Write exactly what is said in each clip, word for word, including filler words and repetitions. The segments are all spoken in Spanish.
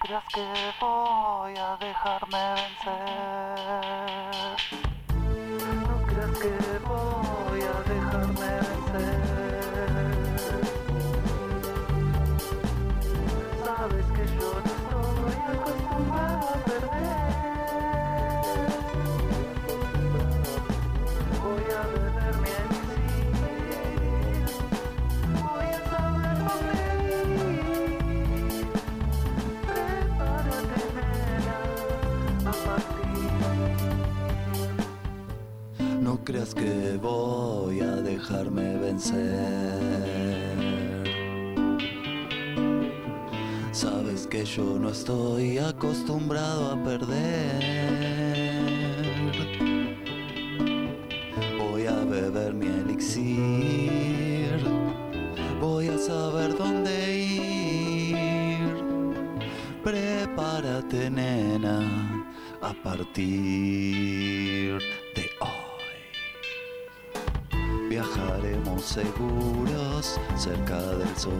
creas que voy a dejarme vencer. No creas que voy a dejarme vencer. Sabes que yo no estoy acostumbrado a perder. Voy a beber mi elixir. Voy a saber dónde ir. Prepárate, nena, a partir. No creas que voy a dejarme vencer. Sabes que yo no estoy acostumbrado a perder. Voy a beber mi elixir. Voy a saber dónde ir. Prepárate, nena, a partir de hoy. Viajaremos seguros cerca del sol.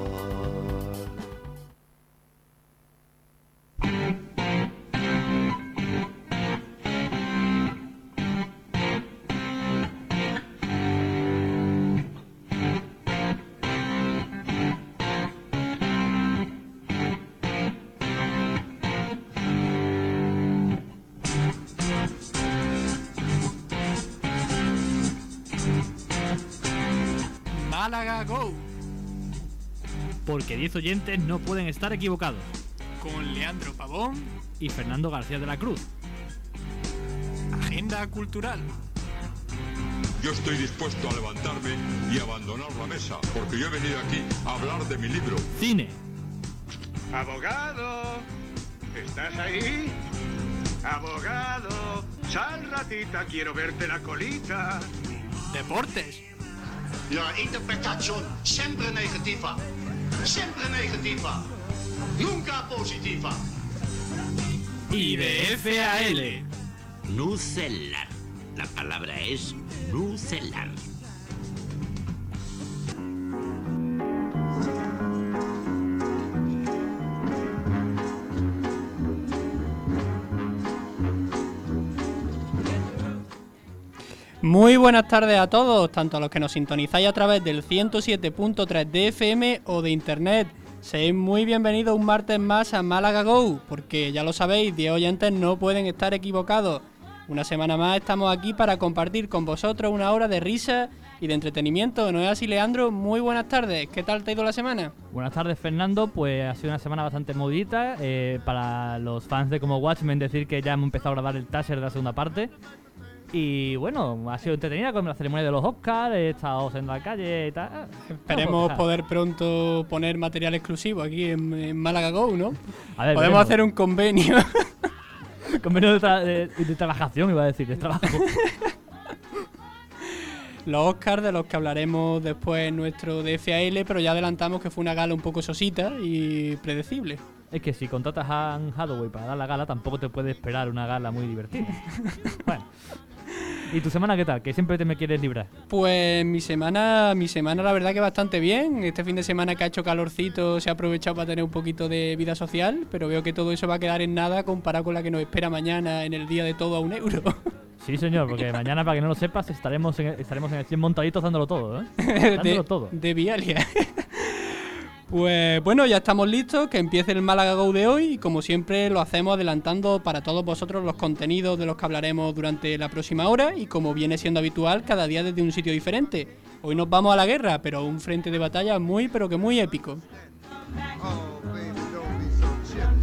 Málaga Go, Porque diez oyentes no pueden estar equivocados. con Leandro Pavón, Y Fernando García de la Cruz. Agenda Cultural. Yo estoy dispuesto a levantarme y abandonar la mesa, porque yo he venido aquí a hablar de mi libro. Cine. Abogado, ¿estás ahí? Abogado, sal ratita, quiero verte la colita. Deportes. La interpretación siempre negativa, siempre negativa, nunca positiva. Y de F A L. Nucelar. La palabra es nucelar. Muy buenas tardes a todos, tanto a los que nos sintonizáis a través del ciento siete punto tres de F M o de internet. Seáis muy bienvenidos un martes más a Málaga Go, porque ya lo sabéis, diez oyentes no pueden estar equivocados. Una semana más estamos aquí para compartir con vosotros una hora de risa y de entretenimiento. ¿No es así, Leandro? Muy buenas tardes, ¿qué tal te ha ido la semana? Buenas tardes, Fernando. Pues ha sido una semana bastante movidita. Eh, para los fans de Como Watchmen, decir que ya hemos empezado a grabar el taser de la segunda parte. Y bueno, ha sido entretenida con la ceremonia de los Oscars, he estado en la calle y tal. Esperemos poder pronto poner material exclusivo aquí en, en Málaga Go, ¿no? A ver, Podemos veremos. hacer un convenio. Convenio de, tra- de, de trabajación, iba a decir, de trabajo. Los Oscars, de los que hablaremos después en nuestro D F A L, pero ya adelantamos que fue una gala un poco sosita y predecible. Es que si contratas a Anne Hathaway para dar la gala, tampoco te puedes esperar una gala muy divertida. Bueno. ¿Y tu semana qué tal? Que siempre te me quieres librar. Pues mi semana, mi semana la verdad que bastante bien. Este fin de semana que ha hecho calorcito se ha aprovechado para tener un poquito de vida social, pero veo que todo eso va a quedar en nada comparado con la que nos espera mañana en el día de todo a un euro. Sí, señor, porque mañana, para que no lo sepas, estaremos en, estaremos en el cien montaditos dándolo todo, ¿eh? de, Dándolo todo. de Vialia. Pues bueno, ya estamos listos, que empiece el Málaga Go de hoy y como siempre lo hacemos adelantando para todos vosotros los contenidos de los que hablaremos durante la próxima hora y como viene siendo habitual cada día desde un sitio diferente. Hoy nos vamos a la guerra, pero a un frente de batalla muy pero que muy épico. Oh, baby, don't be so chippy.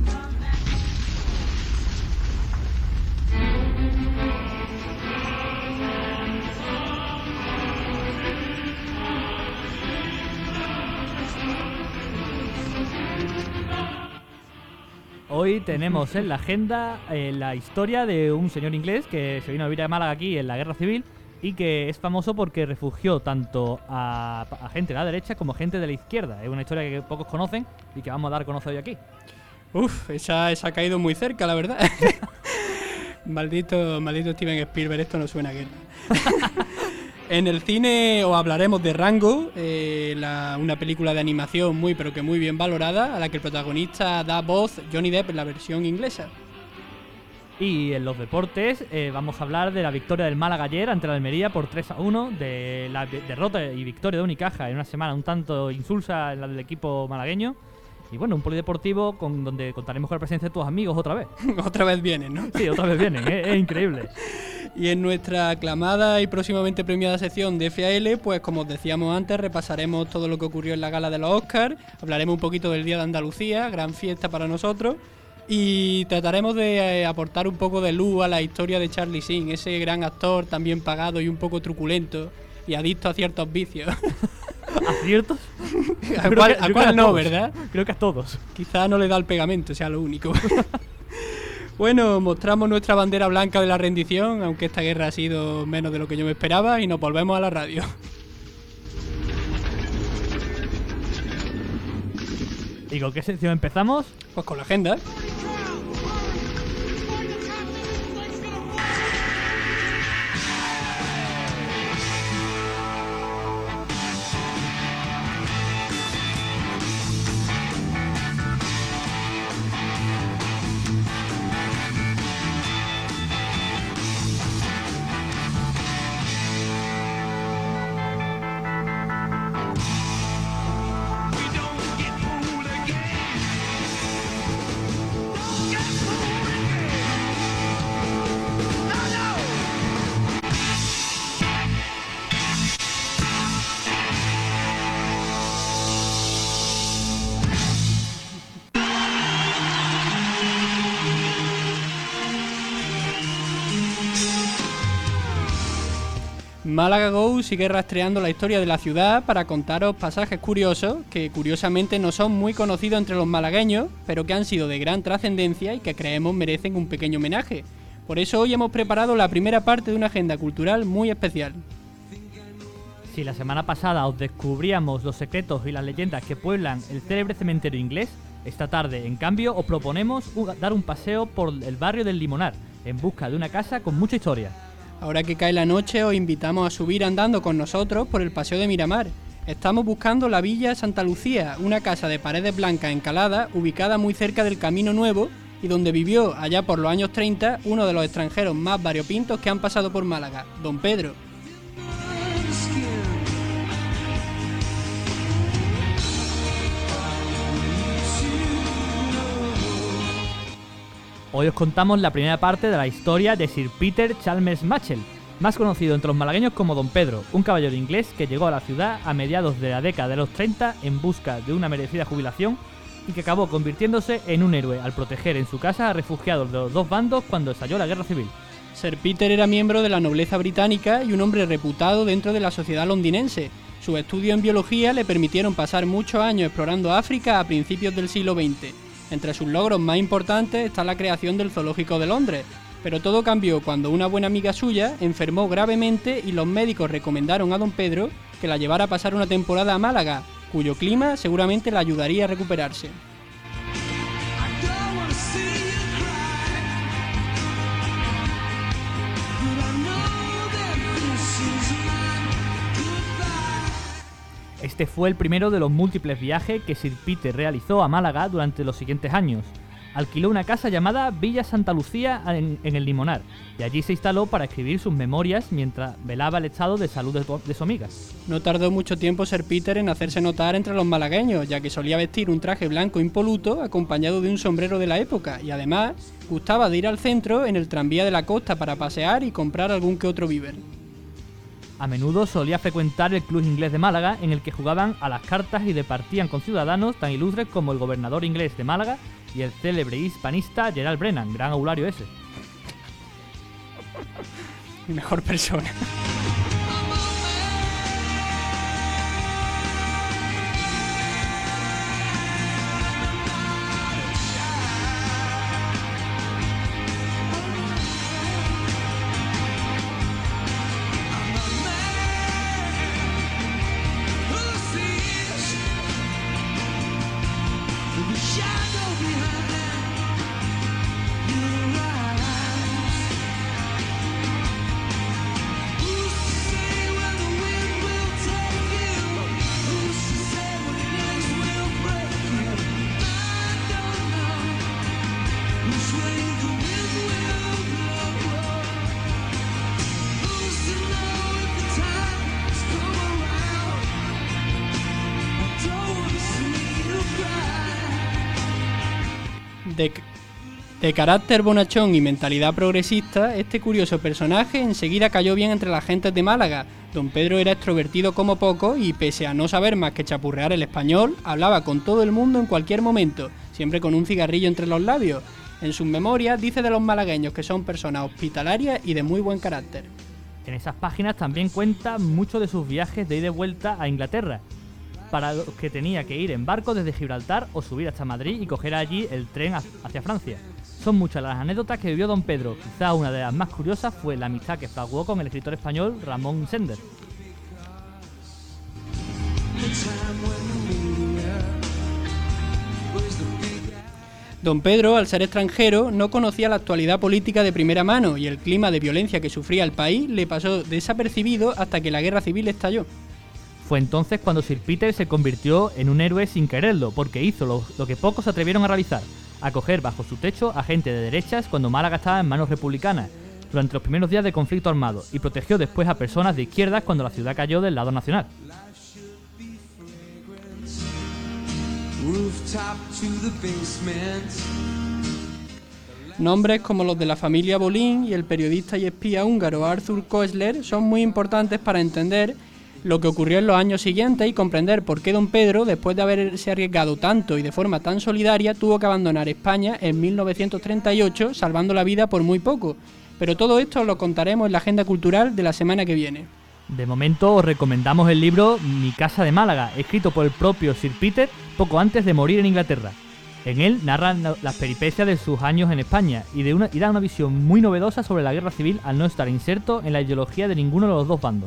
Hoy tenemos en la agenda eh, la historia de un señor inglés que se vino a vivir a Málaga aquí en la Guerra Civil y que es famoso porque refugió tanto a, a gente de la derecha como a gente de la izquierda. Es una historia que pocos conocen y que vamos a dar a conocer hoy aquí. Uf, esa, esa ha caído muy cerca, la verdad. maldito, maldito Steven Spielberg, esto no suena a guerra. En el cine os hablaremos de Rango, eh, la- una película de animación muy pero que muy bien valorada, a la que el protagonista da voz Johnny Depp en la versión inglesa. Y en los deportes eh, vamos a hablar de la victoria del Málaga ayer ante la Almería por tres a uno, de la vi- derrota y victoria de Unicaja en una semana un tanto insulsa en la del equipo malagueño. Y bueno, un polideportivo con donde contaremos con la presencia de tus amigos otra vez. Otra vez vienen, ¿no? Sí, otra vez vienen, es, es increíble. Y en nuestra aclamada y próximamente premiada sección de F A L, pues como os decíamos antes, repasaremos todo lo que ocurrió en la gala de los Oscars, hablaremos un poquito del Día de Andalucía, gran fiesta para nosotros, y trataremos de eh, aportar un poco de luz a la historia de Charlie Sheen, ese gran actor también pagado y un poco truculento y adicto a ciertos vicios. ¿Aciertos? ¿A Creo cuál, que- a creo cuál que a no, todos. verdad? Creo que a todos. Quizá no le da el pegamento, sea lo único. Bueno, mostramos nuestra bandera blanca de la rendición, aunque esta guerra ha sido menos de lo que yo me esperaba, y nos volvemos a la radio. ¿Y con qué sección empezamos? Pues con la agenda. Málaga Go sigue rastreando la historia de la ciudad para contaros pasajes curiosos que curiosamente no son muy conocidos entre los malagueños, pero que han sido de gran trascendencia y que creemos merecen un pequeño homenaje. Por eso hoy hemos preparado la primera parte de una agenda cultural muy especial. Si la semana pasada os descubríamos los secretos y las leyendas que pueblan el célebre cementerio inglés, esta tarde, en cambio, os proponemos un- dar un paseo por el barrio del Limonar, en busca de una casa con mucha historia. Ahora que cae la noche os invitamos a subir andando con nosotros por el Paseo de Miramar. Estamos buscando la Villa Santa Lucía, una casa de paredes blancas encaladas ubicada muy cerca del Camino Nuevo y donde vivió allá por los años treinta uno de los extranjeros más variopintos que han pasado por Málaga, Don Pedro. Hoy os contamos la primera parte de la historia de Sir Peter Chalmers Matchell, más conocido entre los malagueños como Don Pedro, un caballero inglés que llegó a la ciudad a mediados de la década de los treinta en busca de una merecida jubilación y que acabó convirtiéndose en un héroe al proteger en su casa a refugiados de los dos bandos cuando estalló la guerra civil. Sir Peter era miembro de la nobleza británica y un hombre reputado dentro de la sociedad londinense. Sus estudios en biología le permitieron pasar muchos años explorando África a principios del siglo veinte. Entre sus logros más importantes está la creación del Zoológico de Londres, pero todo cambió cuando una buena amiga suya enfermó gravemente y los médicos recomendaron a Don Pedro que la llevara a pasar una temporada a Málaga, cuyo clima seguramente la ayudaría a recuperarse. Este fue el primero de los múltiples viajes que Sir Peter realizó a Málaga durante los siguientes años. Alquiló una casa llamada Villa Santa Lucía en, en el Limonar, y allí se instaló para escribir sus memorias mientras velaba el estado de salud de, de su amiga. No tardó mucho tiempo Sir Peter en hacerse notar entre los malagueños, ya que solía vestir un traje blanco impoluto acompañado de un sombrero de la época, y además gustaba de ir al centro en el tranvía de la costa para pasear y comprar algún que otro víver. A menudo solía frecuentar el Club Inglés de Málaga, en el que jugaban a las cartas y departían con ciudadanos tan ilustres como el gobernador inglés de Málaga y el célebre hispanista Gerald Brennan, gran aulario ese. Mi mejor persona. De, de carácter bonachón y mentalidad progresista, este curioso personaje enseguida cayó bien entre las gentes de Málaga. Don Pedro era extrovertido como poco y, pese a no saber más que chapurrear el español, hablaba con todo el mundo en cualquier momento, siempre con un cigarrillo entre los labios. En sus memorias dice de los malagueños que son personas hospitalarias y de muy buen carácter. En esas páginas también cuenta mucho de sus viajes de ida y vuelta a Inglaterra, para los que tenía que ir en barco desde Gibraltar o subir hasta Madrid y coger allí el tren hacia Francia. Son muchas las anécdotas que vivió don Pedro. Quizá una de las más curiosas fue la amistad que fraguó con el escritor español Ramón Sender. Don Pedro, al ser extranjero, no conocía la actualidad política de primera mano y el clima de violencia que sufría el país le pasó desapercibido hasta que la guerra civil estalló. Fue entonces cuando Sir Peter se convirtió en un héroe sin quererlo, porque hizo lo, lo que pocos se atrevieron a realizar: acoger bajo su techo a gente de derechas cuando Málaga estaba en manos republicanas, durante los primeros días de conflicto armado, y protegió después a personas de izquierdas cuando la ciudad cayó del lado nacional. Nombres como los de la familia Bolín y el periodista y espía húngaro Arthur Koestler son muy importantes para entender lo que ocurrió en los años siguientes y comprender por qué don Pedro, después de haberse arriesgado tanto y de forma tan solidaria, tuvo que abandonar España en mil novecientos treinta y ocho, salvando la vida por muy poco. Pero todo esto lo contaremos en la agenda cultural de la semana que viene. De momento os recomendamos el libro Mi casa de Málaga, escrito por el propio Sir Peter poco antes de morir en Inglaterra. En él narran las peripecias de sus años en España y, de una, y da una visión muy novedosa sobre la guerra civil al no estar inserto en la ideología de ninguno de los dos bandos.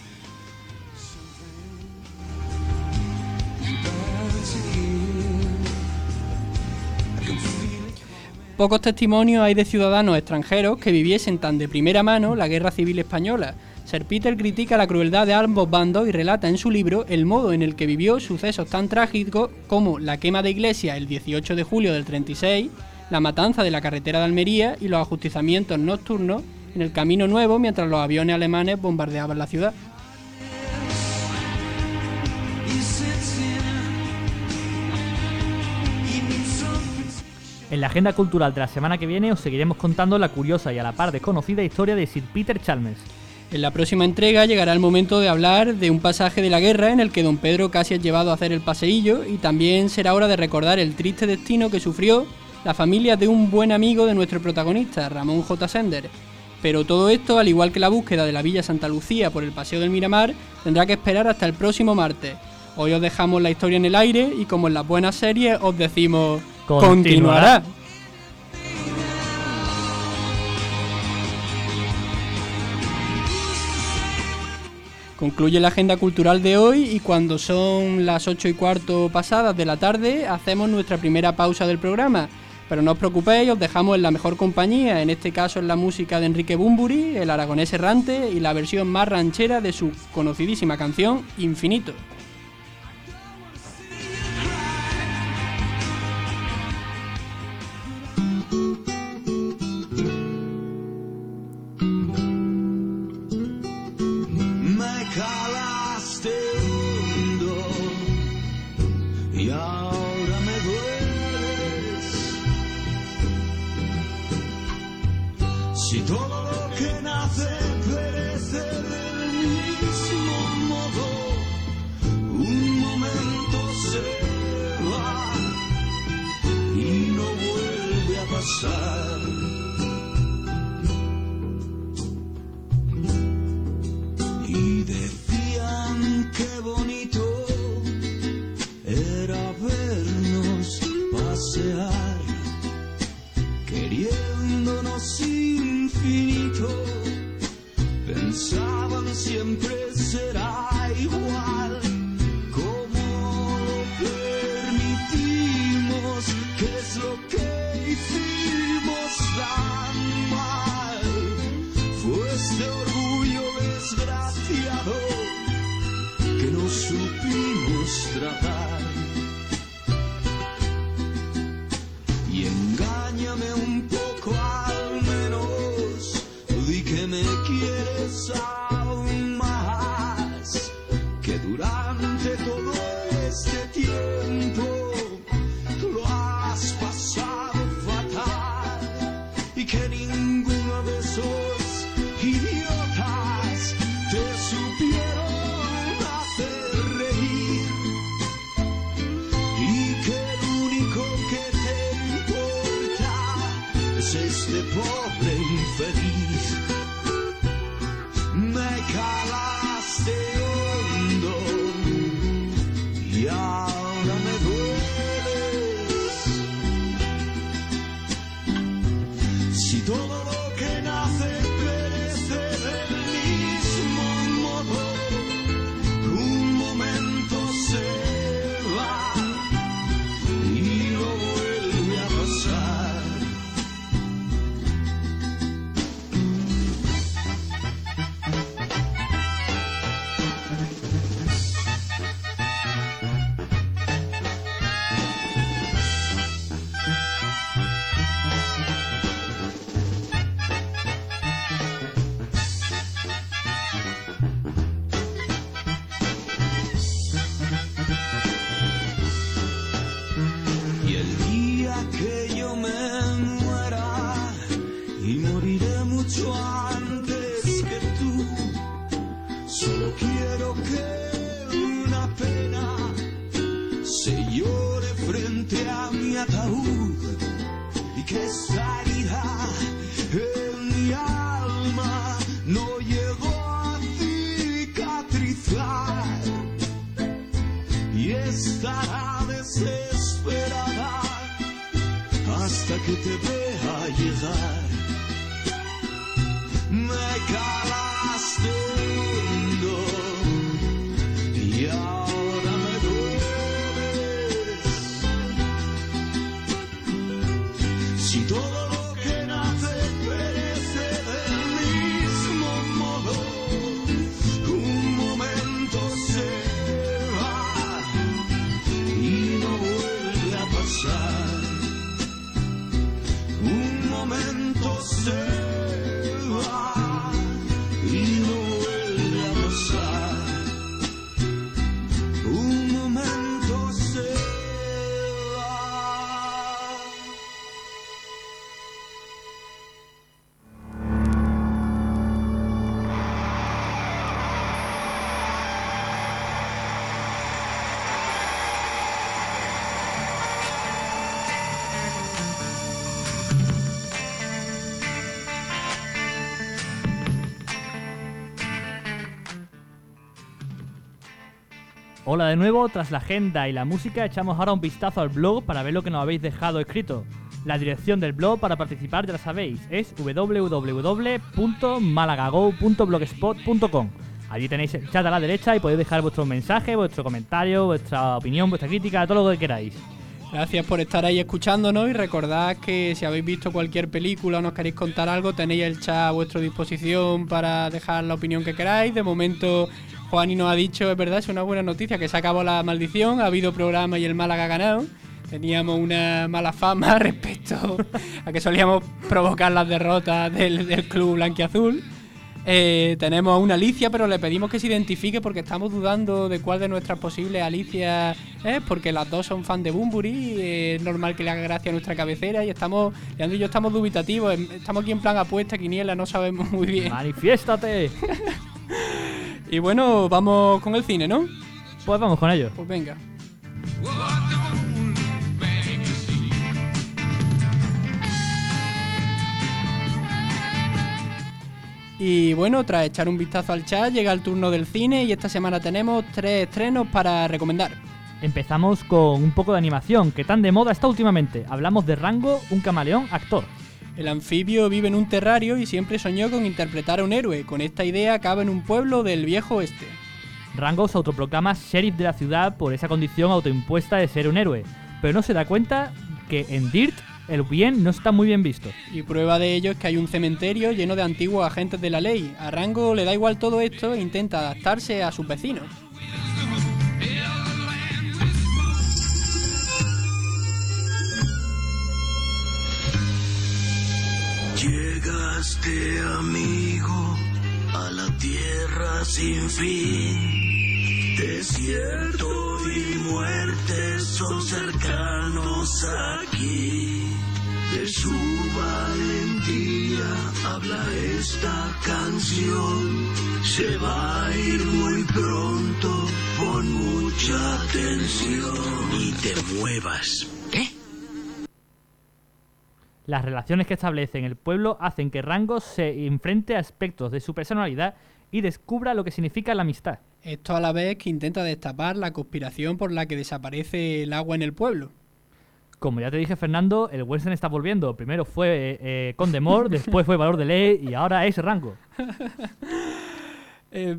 Pocos testimonios hay de ciudadanos extranjeros que viviesen tan de primera mano la guerra civil española. Sir Peter critica la crueldad de ambos bandos y relata en su libro el modo en el que vivió sucesos tan trágicos como la quema de iglesias el dieciocho de julio del treinta y seis, la matanza de la carretera de Almería y los ajusticiamientos nocturnos en el Camino Nuevo mientras los aviones alemanes bombardeaban la ciudad. En la agenda cultural de la semana que viene os seguiremos contando la curiosa y a la par desconocida historia de Sir Peter Chalmers. En la próxima entrega llegará el momento de hablar de un pasaje de la guerra en el que don Pedro casi es llevado a hacer el paseillo, y también será hora de recordar el triste destino que sufrió la familia de un buen amigo de nuestro protagonista, Ramón J. Sender. Pero todo esto, al igual que la búsqueda de la Villa Santa Lucía por el Paseo del Miramar, tendrá que esperar hasta el próximo martes. Hoy os dejamos la historia en el aire y, como en las buenas series, os decimos... ¡continuará! Concluye la agenda cultural de hoy y cuando son las ocho y cuarto pasadas de la tarde hacemos nuestra primera pausa del programa. Pero no os preocupéis, os dejamos en la mejor compañía, en este caso en la música de Enrique Bunbury, el aragonés errante, y la versión más ranchera de su conocidísima canción Infinito. Y ahora me dueles. Si todo lo que nace perece del mismo modo, un momento se va y no vuelve a pasar. Y decían qué bonito era vernos pasear, queriéndonos infinito. Pensaban siempre será igual. ¿Cómo lo permitimos? ¿Qué es lo que hicimos tan mal? Fue este orgullo desgraciado que no supimos tratar. Y engáñame un poco al menos, di que me quieres aún más, que durante todo este tiempo lo has pasado quiero que una pena se llore frente a mi ataúd y que esa herida en mi alma no llegó a cicatrizar y estará desesperada hasta que te vea llegar. Me calaste hondo y ahora me dueles. Si todo lo que nace perece del mismo modo, un momento se va y no vuelve a pasar. Un momento se va y no vuelve a pasar. Un momento se va. Hola de nuevo, tras la agenda y la música echamos ahora un vistazo al blog para ver lo que nos habéis dejado escrito. La dirección del blog para participar ya la sabéis, es w w w punto malagago punto blogspot punto com. Allí tenéis el chat a la derecha y podéis dejar vuestros mensajes, vuestro comentario, vuestra opinión, vuestra crítica, todo lo que queráis. Gracias por estar ahí escuchándonos y recordad que si habéis visto cualquier película o nos queréis contar algo, tenéis el chat a vuestra disposición para dejar la opinión que queráis. De momento, Juani nos ha dicho, es verdad, es una buena noticia, que se acabó la maldición, ha habido programa y el Málaga ha ganado. Teníamos una mala fama respecto a que solíamos provocar las derrotas del, del club blanquiazul. Eh, tenemos a una Alicia, pero le pedimos que se identifique porque estamos dudando de cuál de nuestras posibles Alicias es, porque las dos son fan de Bunbury. Es normal que le haga gracia a nuestra cabecera y estamos, Leandro y yo estamos dubitativos. Estamos aquí en plan apuesta, quiniela, no sabemos muy bien. ¡Manifiéstate! Y bueno, vamos con el cine, ¿no? Pues vamos con ello. Pues venga. Y bueno, tras echar un vistazo al chat, llega el turno del cine y esta semana tenemos tres estrenos para recomendar. Empezamos con un poco de animación, que tan de moda está últimamente. Hablamos de Rango, un camaleón actor. El anfibio vive en un terrario y siempre soñó con interpretar a un héroe. Con esta idea acaba en un pueblo del viejo oeste. Rango se autoproclama sheriff de la ciudad por esa condición autoimpuesta de ser un héroe, pero no se da cuenta que en Dirt el bien no está muy bien visto. Y prueba de ello es que hay un cementerio lleno de antiguos agentes de la ley. A Rango le da igual todo esto e intenta adaptarse a sus vecinos. Llegaste, amigo, a la tierra sin fin. Desierto y muerte son cercanos aquí. De su valentía habla esta canción. Se va a ir muy pronto, pon mucha atención. Y te muevas. ¿Qué? Las relaciones que establece en el pueblo hacen que Rango se enfrente a aspectos de su personalidad y descubra lo que significa la amistad. Esto a la vez que intenta destapar la conspiración por la que desaparece el agua en el pueblo. Como ya te dije, Fernando, el western está volviendo. Primero fue eh, eh, Condemor, después fue Valor de Ley y ahora es Rango. eh...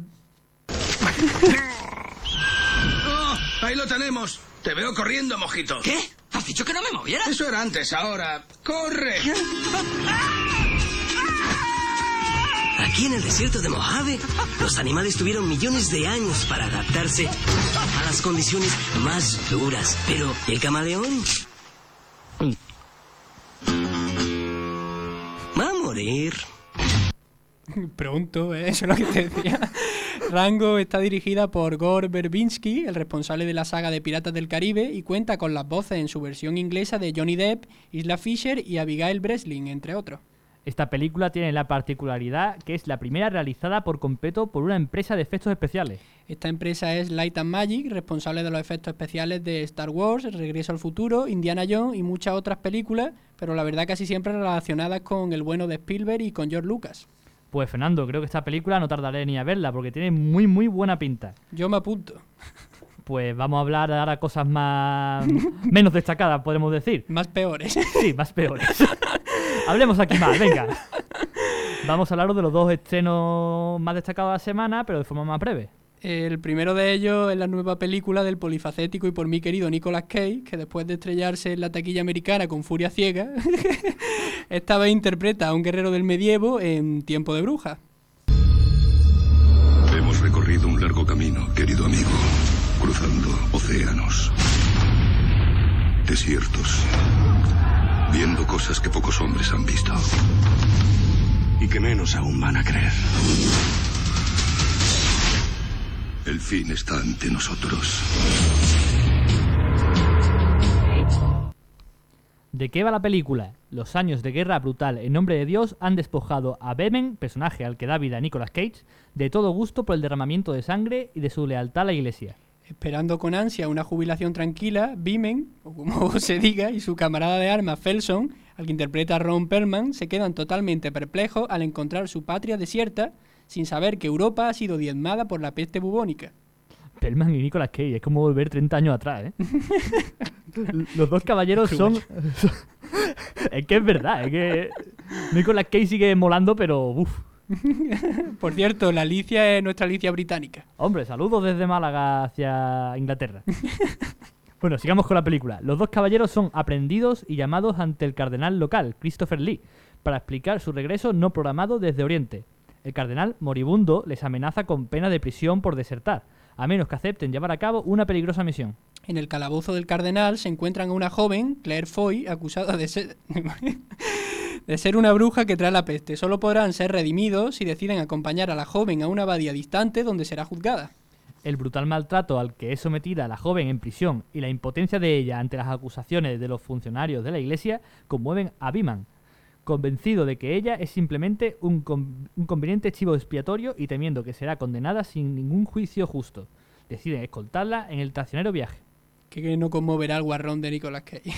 oh, ahí lo tenemos. Te veo corriendo, mojito. ¿Qué? ¿Has dicho que no me moviera? Eso era antes, ahora. ¡Corre! Aquí en el desierto de Mojave, los animales tuvieron millones de años para adaptarse a las condiciones más duras. Pero, ¿el camaleón? Va a morir. Pronto, ¿eh? Eso es lo que te decía. Rango está dirigida por Gore Verbinski, el responsable de la saga de Piratas del Caribe, y cuenta con las voces en su versión inglesa de Johnny Depp, Isla Fisher y Abigail Breslin, entre otros. Esta película tiene la particularidad que es la primera realizada por completo por una empresa de efectos especiales. Esta empresa es Light and Magic, responsable de los efectos especiales de Star Wars, Regreso al Futuro, Indiana Jones y muchas otras películas, pero la verdad casi siempre relacionadas con el bueno de Spielberg y con George Lucas. Pues Fernando, creo que esta película no tardaré ni a verla porque tiene muy muy buena pinta. Yo me apunto. Pues vamos a hablar ahora cosas más menos destacadas, podemos decir. Más peores. Sí, más peores. Hablemos aquí más, venga. Vamos a hablar de los dos estrenos más destacados de la semana, pero de forma más breve. El primero de ellos es la nueva película del polifacético y por mí querido Nicolas Cage, que después de estrellarse en la taquilla americana con Furia Ciega, esta vez interpreta a un guerrero del medievo en Tiempo de Brujas. Hemos recorrido un largo camino, querido amigo, cruzando océanos, desiertos, viendo cosas que pocos hombres han visto y que menos aún van a creer. El fin está ante nosotros. ¿De qué va la película? Los años de guerra brutal en nombre de Dios han despojado a Bemen, personaje al que da vida Nicolas Cage, de todo gusto por el derramamiento de sangre y de su lealtad a la iglesia. Esperando con ansia una jubilación tranquila, Bemen, o como se diga, y su camarada de armas Felson, al que interpreta Ron Perlman, se quedan totalmente perplejos al encontrar su patria desierta, sin saber que Europa ha sido diezmada por la peste bubónica. Perlman y Nicolas Cage, es como volver treinta años atrás, ¿eh? Los dos caballeros son... Es que es verdad, es que Nicolas Cage sigue molando, pero uff. Por cierto, la Alicia es nuestra Alicia británica. Hombre, saludos desde Málaga hacia Inglaterra. Bueno, sigamos con la película. Los dos caballeros son aprendidos y llamados ante el cardenal local, Christopher Lee, para explicar su regreso no programado desde Oriente. El cardenal, moribundo, les amenaza con pena de prisión por desertar, a menos que acepten llevar a cabo una peligrosa misión. En el calabozo del cardenal se encuentran a una joven, Claire Foy, acusada de ser... de ser una bruja que trae la peste. Solo podrán ser redimidos si deciden acompañar a la joven a una abadía distante donde será juzgada. El brutal maltrato al que es sometida la joven en prisión y la impotencia de ella ante las acusaciones de los funcionarios de la iglesia conmueven a Beeman, convencido de que ella es simplemente un, con, un conveniente chivo expiatorio y temiendo que será condenada sin ningún juicio justo. Deciden escoltarla en el traicionero viaje. Que no conmoverá al guarrón de Nicolas Cage.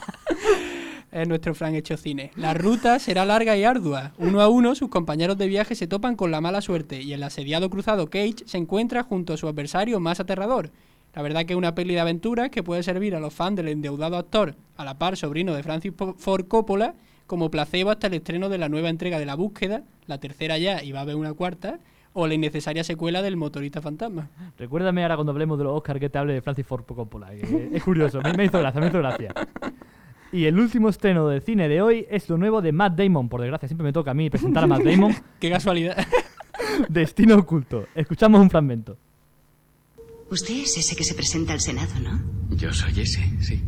Es nuestro Fran hecho cine. La ruta será larga y ardua. Uno a uno, sus compañeros de viaje se topan con la mala suerte y el asediado cruzado Cage se encuentra junto a su adversario más aterrador. La verdad que es una peli de aventuras que puede servir a los fans del endeudado actor, a la par sobrino de Francis Ford Coppola, como placebo hasta el estreno de la nueva entrega de La Búsqueda, la tercera ya y va a haber una cuarta, o la innecesaria secuela del Motorista Fantasma. Recuérdame ahora cuando hablemos de los Oscars que te hable de Francis Ford Coppola. Es curioso, me hizo gracia, me hizo gracia. Y el último estreno de cine de hoy es lo nuevo de Matt Damon. Por desgracia, siempre me toca a mí presentar a Matt Damon. ¡Qué casualidad! Destino oculto. Escuchamos un fragmento. Usted es ese que se presenta al Senado, ¿no? Yo soy ese, sí.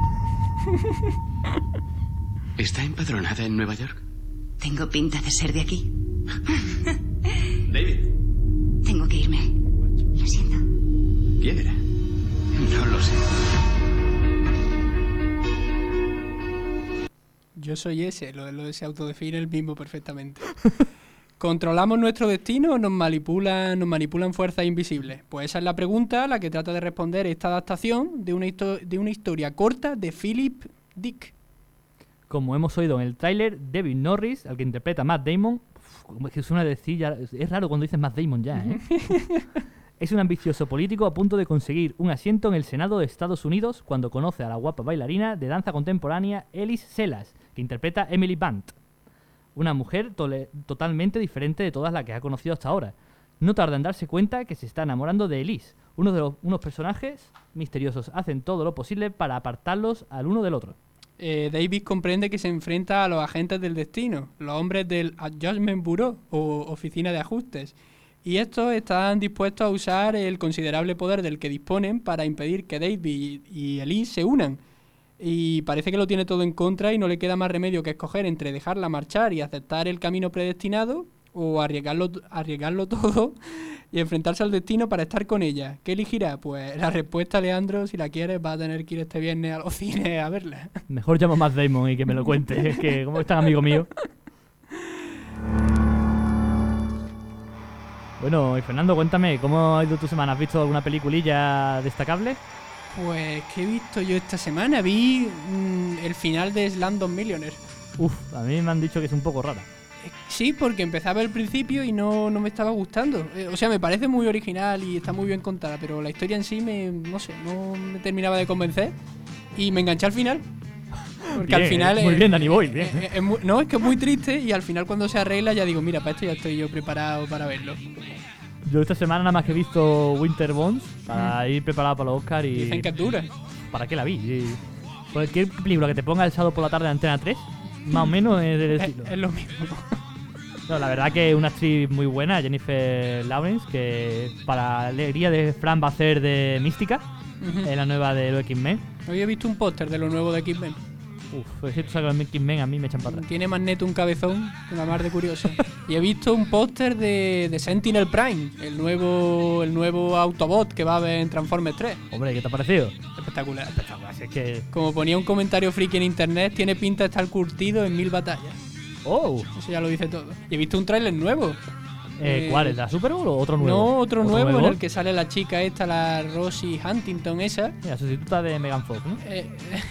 ¿Está empadronada en Nueva York? Tengo pinta de ser de aquí. David. Tengo que irme. Lo siento. ¿Quién era? No lo sé. Yo soy ese, lo, lo se autodefine el mismo perfectamente. ¿Controlamos nuestro destino o nos manipulan, nos manipulan fuerzas invisibles? Pues esa es la pregunta a la que trata de responder esta adaptación de una, de una historia corta de Philip Dick. Como hemos oído en el tráiler, David Norris, al que interpreta Matt Damon, como es que suena a decir, ya, es raro cuando dices Matt Damon ya, ¿eh? Es un ambicioso político a punto de conseguir un asiento en el Senado de Estados Unidos cuando conoce a la guapa bailarina de danza contemporánea Elise Selas, que interpreta Emily Blunt, una mujer tole- totalmente diferente de todas las que ha conocido hasta ahora. No tarda en darse cuenta que se está enamorando de Elise. Uno de los, unos personajes misteriosos hacen todo lo posible para apartarlos al uno del otro. Eh, David comprende que se enfrenta a los agentes del destino, los hombres del Adjustment Bureau o Oficina de Ajustes, y estos están dispuestos a usar el considerable poder del que disponen para impedir que David y Elise se unan. Y parece que lo tiene todo en contra y no le queda más remedio que escoger entre dejarla marchar y aceptar el camino predestinado o arriesgarlo, arriesgarlo todo y enfrentarse al destino para estar con ella. ¿Qué elegirá? Pues la respuesta, Leandro, si la quieres, va a tener que ir este viernes a los cines a verla. Mejor llamo a Matt Damon y que me lo cuente, es que como es tan amigo mío. Bueno, y Fernando, cuéntame, ¿cómo ha ido tu semana? ¿Has visto alguna peliculilla destacable? Pues, ¿qué he visto yo esta semana? Vi mmm, el final de Slumdog Millionaire. Uf, a mí me han dicho que es un poco rara. Sí, porque empezaba el principio y no, no me estaba gustando. Eh, o sea, me parece muy original y está muy bien contada, pero la historia en sí me, no sé, no me terminaba de convencer y me enganché al final. Porque bien, al final muy es, bien, Danny Boy, bien. Es, es muy, no, es que es muy triste y al final cuando se arregla ya digo, mira, para esto ya estoy yo preparado para verlo. Yo esta semana nada más que he visto Winter Bones para mm. ir preparado para los Oscars y... Dicen que es dura. ¿Para qué la vi? Y cualquier película que te ponga el sábado por la tarde en Antena tres, más o menos es del estilo. Es, es lo mismo. No, la verdad que es una actriz muy buena, Jennifer Lawrence, que para alegría de Fran va a ser de Mística, uh-huh. en la nueva de los X-Men. Hoy he visto un póster de lo nuevo de X-Men. Uf, es que tú sabes que los X-Men a mí me echan para atrás. Tiene más neto un cabezón, una mar de curioso. Y he visto un póster de, de Sentinel Prime, el nuevo el nuevo Autobot que va a haber en Transformers tres. Hombre, ¿qué te ha parecido? Espectacular. Espectacular, es que... Como ponía un comentario friki en internet, tiene pinta de estar curtido en mil batallas. Oh. Eso ya lo dice todo. Y he visto un tráiler nuevo. Eh, ¿Cuál? ¿El de la Super Bowl o otro nuevo? No, otro, ¿Otro nuevo, nuevo en el que sale la chica esta, la Rosie Huntington esa. La sustituta de Megan Fox, ¿no? Eh,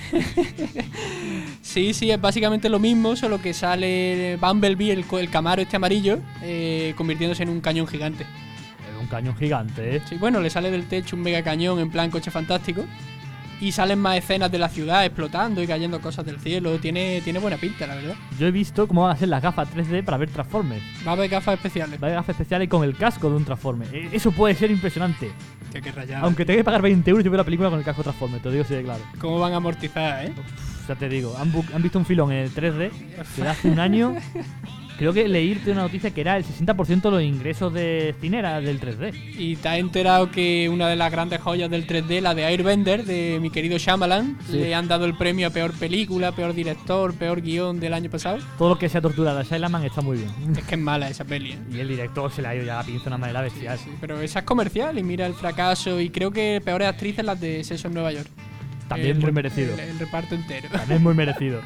sí, sí, es básicamente lo mismo, solo que sale Bumblebee, el, el Camaro este amarillo, eh, convirtiéndose en un cañón gigante. Un cañón gigante, ¿eh? Sí, bueno, le sale del techo un mega cañón en plan Coche Fantástico. Y salen más escenas de la ciudad explotando y cayendo cosas del cielo. Tiene, tiene buena pinta, la verdad. Yo he visto cómo van a ser las gafas tres D para ver Transformers. Va a haber gafas especiales. Va a haber gafas especiales con el casco de un Transformer. Eso puede ser impresionante. Qué, qué rayada. Aunque tenga que pagar veinte euros, yo veo la película con el casco Transformer. Te lo digo así de claro. ¿Cómo van a amortizar, eh? Uf, ya te digo. Han, han visto un filón en el tres D que hace un año... Creo que leíste una noticia que era el sesenta por ciento de los ingresos de cine era del tres D. Y te has enterado que una de las grandes joyas del tres D, la de Airbender, de mi querido Shyamalan, sí. le han dado el premio a peor película, peor director, peor guión del año pasado. Todo lo que sea torturado a Shyamalan está muy bien. Es que es mala esa peli, ¿eh? Y el director se le ha ido ya la pinza de una manera bestial. Sí, sí, pero esa es comercial y mira el fracaso. Y creo que peores actrices las de Sexo en Nueva York. También el, muy merecido. El, el reparto entero. También muy merecido.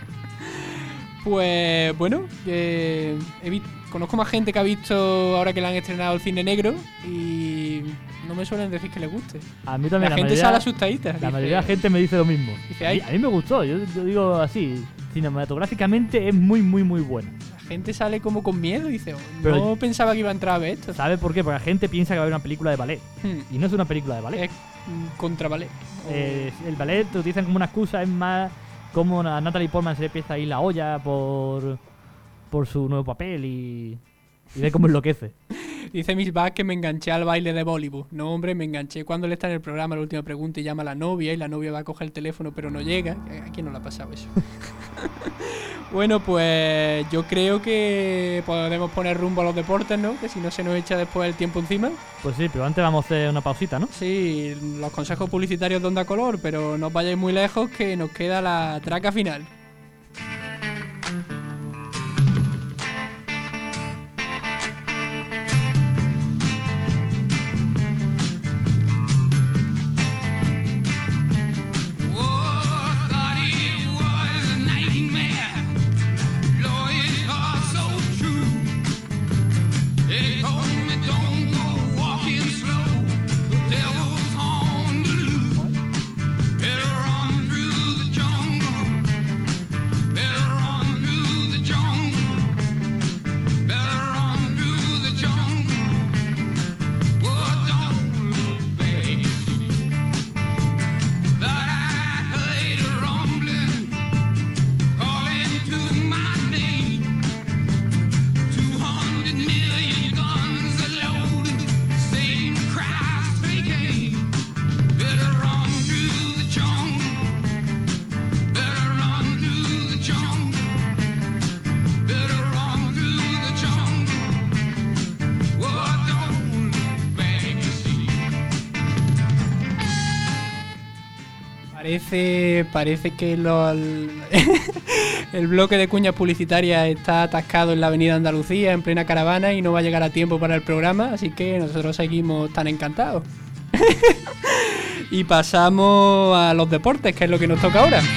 Pues bueno, eh, he visto, conozco más gente que ha visto ahora que le han estrenado el cine negro y no me suelen decir que les guste. A mí también. La, la gente mayoría, sale asustadita. La dice, mayoría de la gente me dice lo mismo. Dice, a, mí, a mí me gustó, yo, yo digo así, cinematográficamente es muy, muy, muy buena. La gente sale como con miedo y dice, oh, Pero no pensaba que iba a entrar a ver esto. ¿Sabe por qué? Porque la gente piensa que va a haber una película de ballet. Hmm. Y no es una película de ballet. Es mm, contra ballet. Eh, el ballet te utilizan como una excusa, es más como a Natalie Portman se le empieza a ir la olla por... por su nuevo papel y, y ve cómo enloquece. Dice Miss Bass que me enganché al baile de Bollywood. No, hombre, me enganché cuando él está en el programa, la última pregunta, y llama a la novia y la novia va a coger el teléfono pero no llega. ¿A quién no le ha pasado eso? Bueno, pues yo creo que podemos poner rumbo a los deportes, ¿no? Que si no se nos echa después el tiempo encima. Pues sí, pero antes vamos a hacer una pausita, ¿no? Sí, los consejos publicitarios de Onda Color, pero no os vayáis muy lejos que nos queda la traca final. Parece, parece que lo, el, el bloque de cuñas publicitarias está atascado en la avenida Andalucía en plena caravana y no va a llegar a tiempo para el programa, así que nosotros seguimos tan encantados. Y pasamos a los deportes, que es lo que nos toca ahora.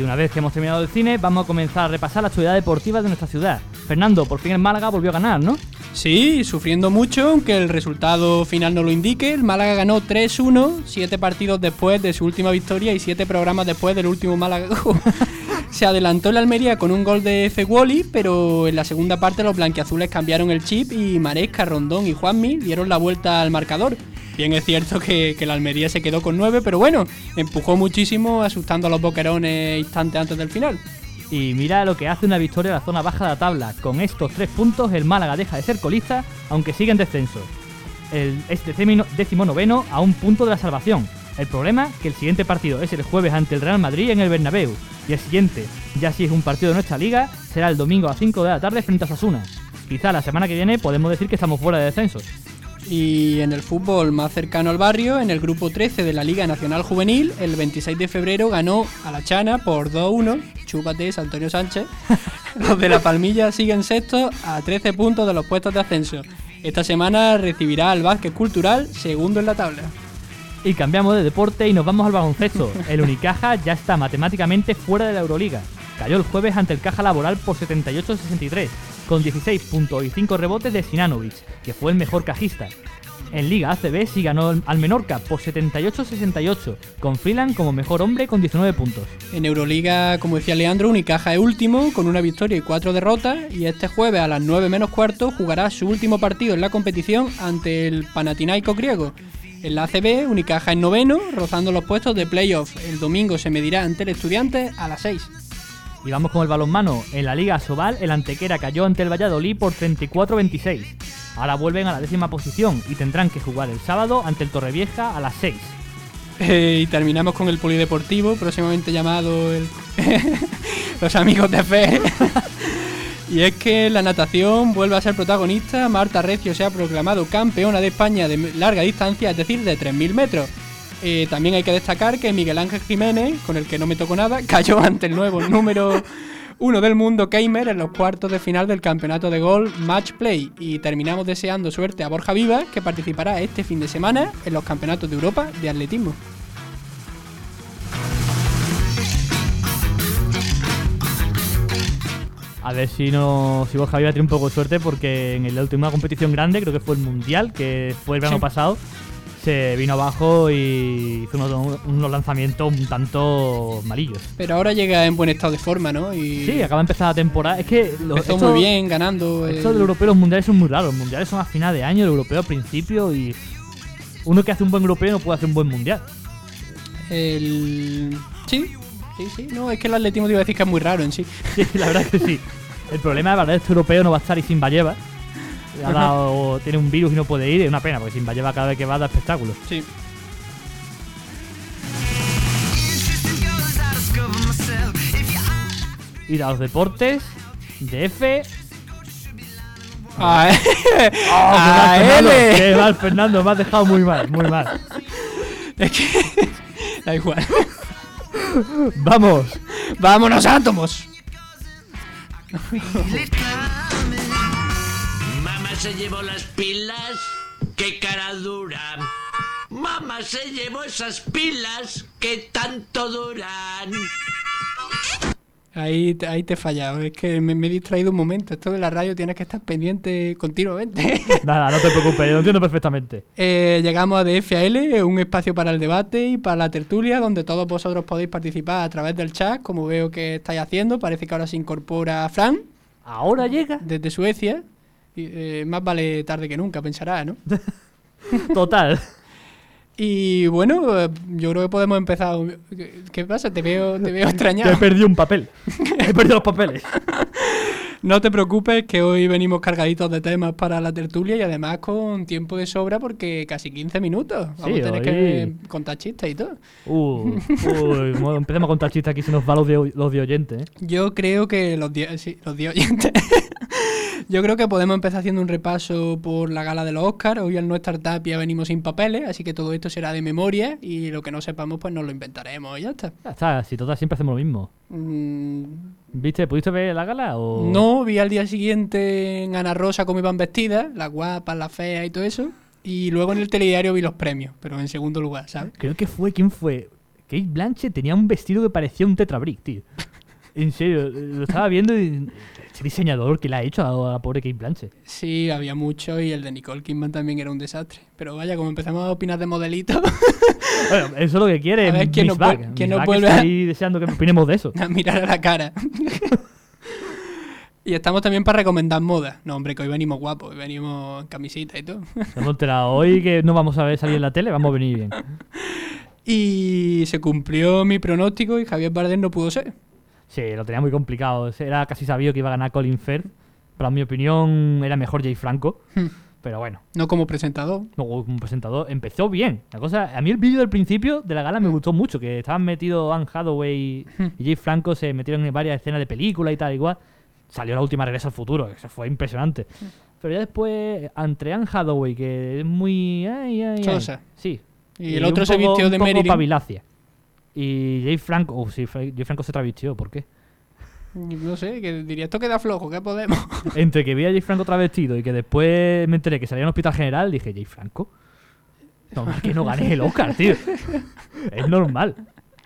una vez que hemos terminado el cine, vamos a comenzar a repasar la actualidad deportiva de nuestra ciudad. Fernando, por fin el Málaga volvió a ganar, ¿no? Sí, sufriendo mucho, aunque el resultado final no lo indique. El Málaga ganó tres uno, siete partidos después de su última victoria y siete programas después del último Málaga Go. Se adelantó el Almería con un gol de Fegoli, pero en la segunda parte los blanquiazules cambiaron el chip y Maresca, Rondón y Juanmi dieron la vuelta al marcador. Bien es cierto que, que la Almería se quedó con nueve, pero bueno, empujó muchísimo asustando a los boquerones instantes antes del final. Y mira lo que hace una victoria en la zona baja de la tabla. Con estos tres puntos el Málaga deja de ser colista, aunque sigue en descenso. El, es décimo noveno a un punto de la salvación. El problema que el siguiente partido es el jueves ante el Real Madrid en el Bernabéu. Y el siguiente, ya si es un partido de nuestra liga, será el domingo a las cinco de la tarde frente a Osasuna. Quizá la semana que viene podemos decir que estamos fuera de descenso. Y en el fútbol más cercano al barrio, en el grupo trece de la Liga Nacional Juvenil, el veintiséis de febrero ganó a la Chana por dos uno. Chúpate, Antonio Sánchez. Los de La Palmilla siguen sextos a trece puntos de los puestos de ascenso. Esta semana recibirá al Básquet Cultural, segundo en la tabla. Y cambiamos de deporte y nos vamos al baloncesto. El Unicaja ya está matemáticamente fuera de la Euroliga. Cayó el jueves ante el Caja Laboral por setenta y ocho a sesenta y tres, con dieciséis puntos y cinco rebotes de Sinanovic, que fue el mejor cajista. En Liga A C B sí ganó al Menorca por setenta y ocho a sesenta y ocho, con Freeland como mejor hombre con diecinueve puntos. En Euroliga, como decía Leandro, Unicaja es último, con una victoria y cuatro derrotas, y este jueves a las nueve menos cuarto jugará su último partido en la competición ante el Panathinaikos griego. En la A C B, Unicaja es noveno, rozando los puestos de playoff. El domingo se medirá ante el Estudiantes a las seis. Y vamos con el balonmano. En la Liga Asobal, el Antequera cayó ante el Valladolid por treinta y cuatro a veintiséis. Ahora vuelven a la décima posición y tendrán que jugar el sábado ante el Torrevieja a las seis. Eh, y terminamos con el polideportivo, próximamente llamado el los amigos de fe. Y es que la natación vuelve a ser protagonista. Marta Recio se ha proclamado campeona de España de larga distancia, es decir, de tres mil metros. Eh, también hay que destacar que Miguel Ángel Jiménez, con el que no me tocó nada, cayó ante el nuevo número uno del mundo, Keimer, en los cuartos de final del campeonato de golf Match Play. Y terminamos deseando suerte a Borja Vivas, que participará este fin de semana en los campeonatos de Europa de atletismo. A ver si no si Borja Vivas tiene un poco de suerte, porque en la última competición grande, creo que fue el Mundial, que fue el verano sí. pasado, se vino abajo y hizo unos, unos lanzamientos un tanto malillos. Pero ahora llega en buen estado de forma, ¿no? Y sí, acaba de empezar la temporada. Es que lo, empezó esto, muy bien, ganando. Esto el... del europeo, los mundiales son muy raros. Los mundiales son a final de año, el europeo al principio, y uno que hace un buen europeo no puede hacer un buen mundial. El... Sí, sí, sí. No, es que el atletismo te iba a decir que es muy raro en sí. Sí, la verdad es que sí. El problema es que el este europeo no va a estar y sin Valleva. Ha dado, tiene un virus y no puede ir, es una pena, porque sin Valleva cada vez que va da espectáculo. Sí. Y a los deportes, D F. ¡A, oh, a Fernando, L! ¡Qué mal, Fernando! Me has dejado muy mal, muy mal. Es que... da igual. ¡Vamos! ¡Vámonos, átomos! Mamá se llevó las pilas, qué cara dura. Mamá se llevó esas pilas que tanto duran. Ahí te, ahí te he fallado, es que me, me he distraído un momento. Esto de la radio tienes que estar pendiente continuamente. Nada, no te preocupes, yo lo entiendo perfectamente. Eh, llegamos a D F A L, un espacio para el debate y para la tertulia, donde todos vosotros podéis participar a través del chat, como veo que estáis haciendo. Parece que ahora se incorpora Fran. ¿Ahora llega? Desde Suecia. Y, eh, más vale tarde que nunca, pensará, ¿no? Total. Y bueno, yo creo que podemos empezar. ¿Qué pasa? Te veo, te veo extrañado. He perdido un papel. He perdido los papeles. No te preocupes, que hoy venimos cargaditos de temas para la tertulia y además con tiempo de sobra, porque casi quince minutos. Vamos sí, a tener hoy... que contar chistes y todo. Uh, uy, empecemos a contar chistes aquí, se nos va los de, los de oyentes. ¿eh? Yo creo que los de, sí, los de oyentes. Yo creo que podemos empezar haciendo un repaso por la gala de los Oscars. Hoy en nuestra tapia venimos sin papeles, así que todo esto será de memoria y lo que no sepamos pues nos lo inventaremos y ya está. Ya está, si todas siempre hacemos lo mismo. Mm. ¿Viste? ¿Pudiste ver la gala? O... No, vi al día siguiente en Ana Rosa cómo iban vestidas, las guapas, las feas y todo eso. Y luego en el telediario vi los premios, pero en segundo lugar, ¿sabes? Creo que fue, ¿quién fue? Kate Blanchett tenía un vestido que parecía un tetrabrick, tío. En serio, lo estaba viendo y... Ese diseñador que le ha hecho a la pobre Kate Blanchett. Sí, había mucho y el de Nicole Kidman también era un desastre. Pero vaya, como empezamos a opinar de modelitos... Bueno, eso es lo que quiere A ver, ¿quién Miss nos, Bag. vuel- quién Miss nos Bag vuelve está a... ahí deseando que opinemos de eso. a mirar a la cara? Y estamos también para recomendar moda. No, hombre, que hoy venimos guapos, hoy venimos en camisita y todo. Nos hemos enterado hoy que no vamos a ver salir en la tele, vamos a venir bien. Y se cumplió mi pronóstico y Javier Bardem no pudo ser. Sí, lo tenía muy complicado. Era casi sabido que iba a ganar Colin Firth. Pero en mi opinión era mejor Jay Franco. Hmm. Pero bueno. No como presentador. No, como presentador empezó bien. La cosa, a mí el vídeo del principio de la gala me gustó mucho. Que estaban metidos Anne Hathaway Hmm. y Jay Franco, se metieron en varias escenas de película y tal, igual. Salió la última Regreso al Futuro, que eso fue impresionante. Pero ya después, entre Anne Hathaway, que es muy... Ay, ay, ay. Sosa. Sí. Y el otro un se poco- vistió de un poco Marilyn. pabilacia. Y Jay Franco... Oh, sí, Fra- Jay Franco se travestió, ¿por qué? No sé, que diría, esto queda flojo, ¿qué podemos? Entre que vi a Jay Franco travestido y que después me enteré que salía en el Hospital General, dije, ¿Jay Franco? Normal que no ganes el Oscar, tío. Es normal.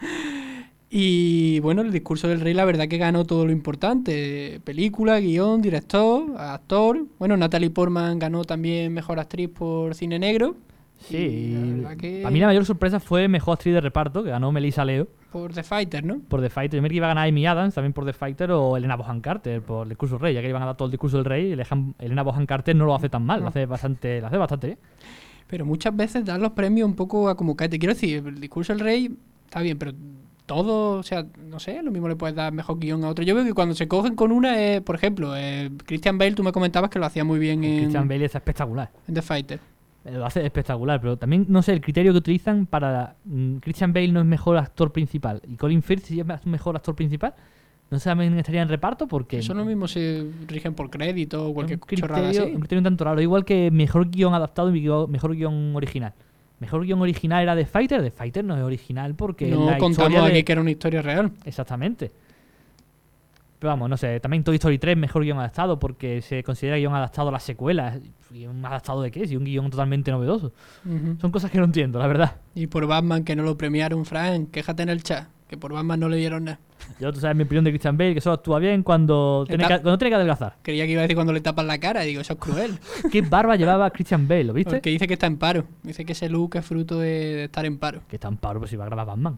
Y bueno, el discurso del rey, la verdad que ganó todo lo importante. Película, guión, director, actor. Bueno, Natalie Portman ganó también Mejor Actriz por Cine Negro. Sí. la verdad que- A mí la mayor sorpresa fue Mejor Actriz de Reparto, que ganó Melissa Leo Por The Fighter, ¿no? por The Fighter. Yo me creí que iba a ganar Amy Adams también por The Fighter o Elena Bonham Carter por el discurso del rey, ya que iban a dar todo el discurso del rey. y Elejan- Elena Bonham Carter no lo hace tan mal, lo hace bastante, lo hace bastante bien. Pero muchas veces dan los premios un poco a como cae. Te quiero decir, el discurso del rey está bien, pero todo, o sea, no sé, lo mismo le puedes dar mejor guión a otro. Yo veo que cuando se cogen con una, eh, por ejemplo, eh, Christian Bale, tú me comentabas que lo hacía muy bien en, Christian Bale está espectacular. en The Fighter. Eh, Lo hace espectacular, pero también, no sé, el criterio que utilizan para... mm, Christian Bale no es mejor actor principal y Colin Firth sí es mejor actor principal. No sé, también estaría en reparto porque... Eso lo mismo se rigen por crédito o cualquier un chorrada criterio, así. un criterio un tanto raro. Igual que mejor guión adaptado y guión- mejor guión original. Mejor guión original era The Fighter. The Fighter no es original porque No la contamos historia de- aquí que era una historia real. Exactamente. Pero vamos, no sé. También Toy Story tres mejor guión adaptado porque se considera guión adaptado a las secuelas. ¿Guión adaptado de qué? Si un guión totalmente novedoso. Ujú. Son cosas que no entiendo, la verdad. Y por Batman, que no lo premiaron, Frank, quéjate en el chat, que por Batman no le dieron nada. Yo, tú sabes mi opinión de Christian Bale, que solo actúa bien cuando tiene Está- que, cuando tiene que adelgazar. Creía que iba a decir cuando le tapan la cara, y digo, eso es cruel. ¿Qué barba llevaba Christian Bale? ¿Lo viste? Porque dice que está en paro. Dice que ese look es fruto de, de estar en paro. Que está en paro, pues si va a grabar Batman.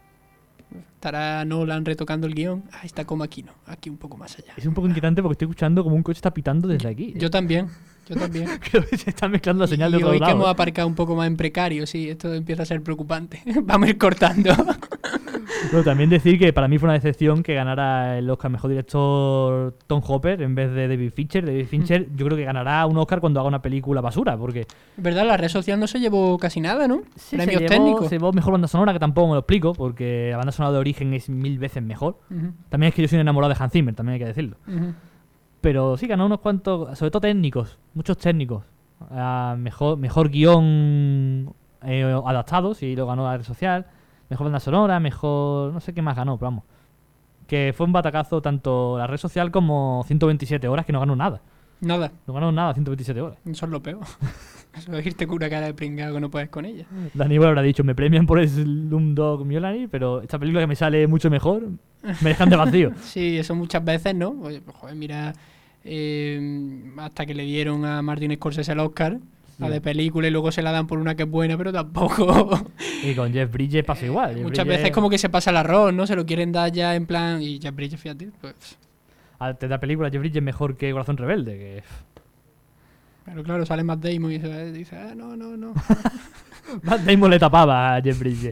Estará Nolan retocando el guión. Ah, está como aquí, no. Aquí un poco más allá. Es un poco inquietante porque estoy escuchando como un coche está pitando desde aquí. Yo también. Yo también. Creo que se está mezclando la señal Y de todos hoy que lados. hemos aparcado un poco más en precario, sí, esto empieza a ser preocupante. Vamos a ir cortando. Pero también decir que para mí fue una decepción que ganara el Oscar Mejor Director Tom Hopper en vez de David Fincher. David Fincher yo creo que ganará un Oscar cuando haga una película basura, porque... ¿Verdad? La red social no se llevó casi nada, ¿no? Sí, Premios se llevó, técnicos. se llevó Mejor Banda Sonora, que tampoco me lo explico, porque la banda sonora de Origen es mil veces mejor. Ujú. También es que yo soy un enamorado de Hans Zimmer, también hay que decirlo. Ujú. Pero sí ganó unos cuantos, sobre todo técnicos, muchos técnicos. Ah, mejor, mejor guión eh, adaptado, sí, lo ganó la red social. Mejor banda sonora, mejor... no sé qué más ganó, pero vamos. Que fue un batacazo tanto la red social como ciento veintisiete horas, que no ganó nada. Nada. No ganó nada, ciento veintisiete horas. Eso es lo peor. Eso es irte con una cara de pringado que no puedes con ella. Dani igual habrá dicho, me premian por Slumdog Millionaire, pero esta película que me sale mucho mejor, me dejan de vacío. Sí, eso muchas veces, ¿no? Oye, pues, joder, mira, eh, hasta que le dieron a Martin Scorsese el Oscar, la Sí. de película, y luego se la dan por una que es buena, pero tampoco... Y con Jeff Bridges pasa igual. Jeff Muchas Bridges- veces como que se pasa el arroz, ¿no? Se lo quieren dar ya en plan... Y Jeff Bridges, fíjate, pues... Antes de la película, Jeff Bridges es mejor que Corazón Rebelde, que... Pero claro, sale Matt Damon y se dice, ah, no, no, no. Matt Damon le tapaba a Jeff Bridges.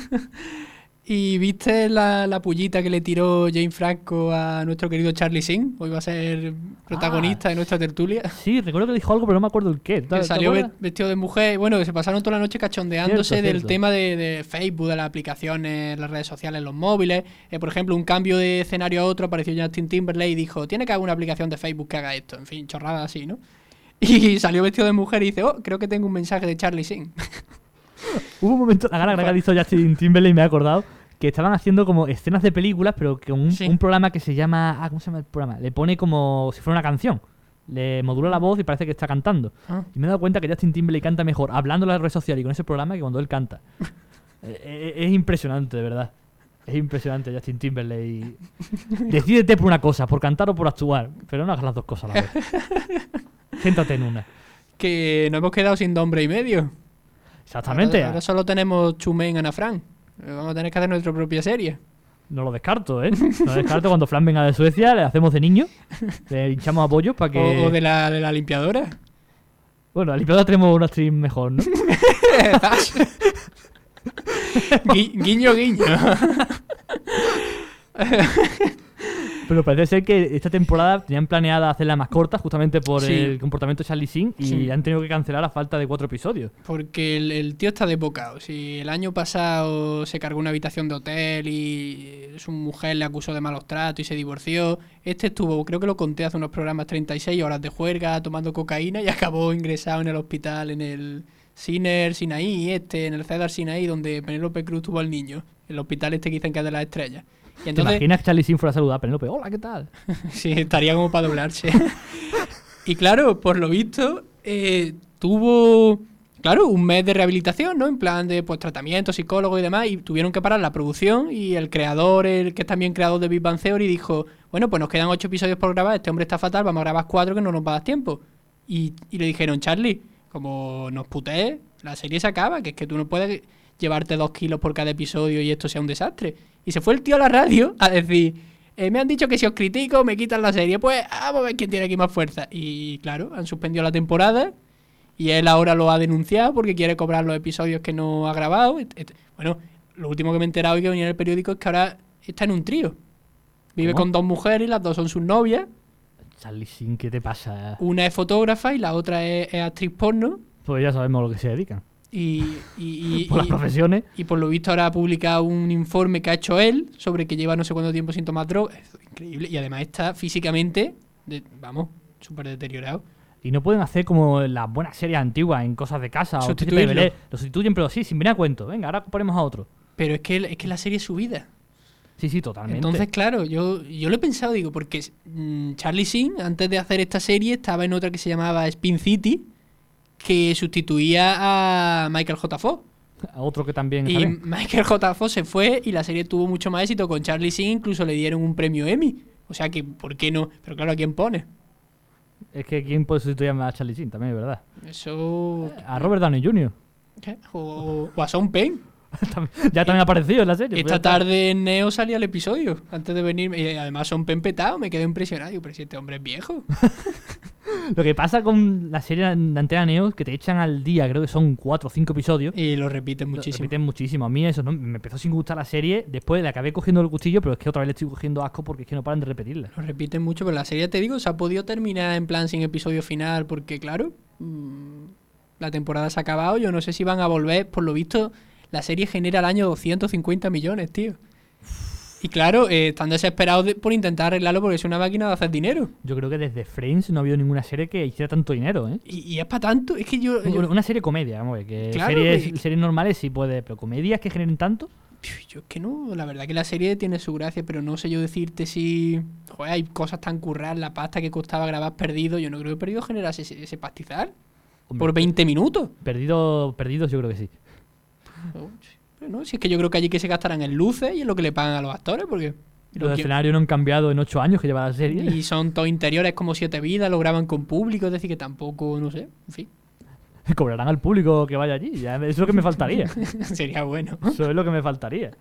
¿Y viste la, la pullita que le tiró Jane Franco a nuestro querido Charlie Sheen? Hoy va a ser protagonista Ah, de nuestra tertulia. Sí, recuerdo que dijo algo, pero no me acuerdo el qué. ¿Te- Que te salió acuerdas? ve- vestido de mujer. Bueno, que se pasaron toda la noche cachondeándose Cierto, del cierto. tema de, de Facebook, de las aplicaciones, las redes sociales, los móviles. Eh, por ejemplo, un cambio de escenario a otro, apareció Justin Timberlake y dijo, tiene que haber una aplicación de Facebook que haga esto. En fin, chorrada así, ¿no? Y salió vestido de mujer y dice, oh, creo que tengo un mensaje de Charlie Sheen. Hubo un momento, la gana que ha dicho Justin Timberlake, me he acordado, que estaban haciendo como escenas de películas, pero con un, Sí. un programa que se llama... Ah, ¿cómo se llama el programa? Le pone como si fuera una canción. Le modula la voz y parece que está cantando. Ah. Y me he dado cuenta que Justin Timberlake canta mejor hablando en las redes sociales y con ese programa que cuando él canta. Eh, Es impresionante, de verdad. Es impresionante Justin Timberlake. Decídete por una cosa, por cantar o por actuar, pero no hagas las dos cosas a la vez. Céntrate en una. Que nos hemos quedado sin hombre y medio. Exactamente. Ahora, ahora solo tenemos Chumen y Ana Fran. Vamos a tener que hacer nuestra propia serie. No lo descarto, ¿eh? No lo descarto. Cuando Fran venga de Suecia, le hacemos de niño. Le hinchamos apoyos para que... O, o de, la, de la limpiadora. Bueno, la limpiadora tenemos una actriz mejor, ¿no? Gui- guiño, guiño. Pero parece ser que esta temporada tenían planeada hacerla más corta justamente por Sí. el comportamiento de Charlie Sheen y Sí. han tenido que cancelar a falta de cuatro episodios. Porque el, el tío está desbocado. Si el año pasado se cargó una habitación de hotel y su mujer le acusó de malos tratos y se divorció, este estuvo, creo que lo conté hace unos programas, treinta y seis horas de juerga tomando cocaína y acabó ingresado en el hospital, en el Ciner Sinaí, este, en el Cedar Sinaí, donde Penélope Cruz tuvo al niño. El hospital este que dicen que es de las estrellas. Y ¿Te entonces, imaginas que Charlie Sheen fuera a saludar a Penélope? Hola, ¿qué tal? sí, estaría como para doblarse. Y claro, por lo visto, eh, tuvo, claro, un mes de rehabilitación, ¿no? En plan de pues tratamiento, psicólogo y demás, y tuvieron que parar la producción y el creador, el que es también creador de Big Bang Theory, dijo, bueno, pues nos quedan ocho episodios por grabar, este hombre está fatal, vamos a grabar cuatro que no nos va a dar tiempo. Y, y le dijeron, Charlie, como nos putees, la serie se acaba, que es que tú no puedes llevarte dos kilos por cada episodio y esto sea un desastre. Y se fue el tío a la radio a decir, eh, me han dicho que si os critico me quitan la serie, pues vamos a ver quién tiene aquí más fuerza. Y claro, han suspendido la temporada y él ahora lo ha denunciado porque quiere cobrar los episodios que no ha grabado. Bueno, lo último que me he enterado y que venía en el periódico es que ahora está en un trío. Vive ¿Cómo? con dos mujeres y las dos son sus novias. Charlie Sheen, ¿qué te pasa? Una es fotógrafa y la otra es, es actriz porno. Pues ya sabemos a lo que se dedican. Y, y, y, Por las y- profesiones. y por lo visto ahora ha publicado un informe que ha hecho él sobre que lleva no sé cuánto tiempo sin tomar droga. Es increíble. Y además está físicamente, de- vamos, súper deteriorado. Y no pueden hacer como las buenas series antiguas en cosas de casa o Sustituirlo. Príncipe de Belén. Lo sustituyen, pero sí, sin venir a cuento. Venga, ahora ponemos a otro. Pero es que, es que la serie es su vida. Sí, sí, totalmente. Entonces, claro, yo, yo lo he pensado, digo, porque mm, Charlie Sheen, antes de hacer esta serie, estaba en otra que se llamaba Spin City, que sustituía a Michael J. Fox. A otro que también Y está bien. Michael J. Fox se fue y la serie tuvo mucho más éxito. Con Charlie Sheen incluso le dieron un premio Emmy. O sea que, ¿por qué no? Pero claro, ¿a quién pone? Es que ¿quién puede sustituir a Charlie Sheen? También es verdad. Eso... A Robert Downey junior ¿Qué? O, o a Sean Penn. Ya también ha aparecido en la serie. Esta tarde en Neo salía el episodio, antes de venir. Y además Sean Penn petado, me quedé impresionado. Digo, pero si este hombre es viejo. Lo que pasa con la serie de Antena Neo es que te echan al día, creo que son cuatro o cinco episodios. Y lo repiten Lo muchísimo. repiten muchísimo. A mí eso no me empezó sin gustar la serie. Después le acabé cogiendo el cuchillo, pero es que otra vez le estoy cogiendo asco porque es que no paran de repetirla. Lo repiten mucho, pero la serie, te digo, se ha podido terminar en plan sin episodio final, porque claro, mmm, la temporada se ha acabado. Yo no sé si van a volver. Por lo visto, la serie genera al año doscientos cincuenta millones, tío. Y claro, eh, están desesperados de- por intentar arreglarlo porque es una máquina de hacer dinero. Yo creo que desde Friends no ha habido ninguna serie que hiciera tanto dinero, ¿eh? Y, y es para tanto, es que yo... yo- Una, una serie comedia, vamos a ver, que Claro, series, que- series normales sí puede, pero comedias que generen tanto. Yo es que no, la verdad que la serie tiene su gracia, pero no sé yo decirte si... Joder, hay cosas tan curradas, la pasta que costaba grabar Perdido, yo no creo que Perdido generase ese, ese pastizal. Hombre, Por veinte minutos. Perdido, perdidos yo creo que sí. No, pero no, si es que yo creo que allí que se gastarán en luces y en lo que le pagan a los actores, porque... Los lo que- escenarios no han cambiado en ocho años que lleva la serie. Y son todos interiores como Siete Vidas, lo graban con público, es decir, que tampoco, no sé, en fin. Cobrarán al público que vaya allí. Ya, eso es lo que me faltaría. Sería bueno. Eso es lo que me faltaría.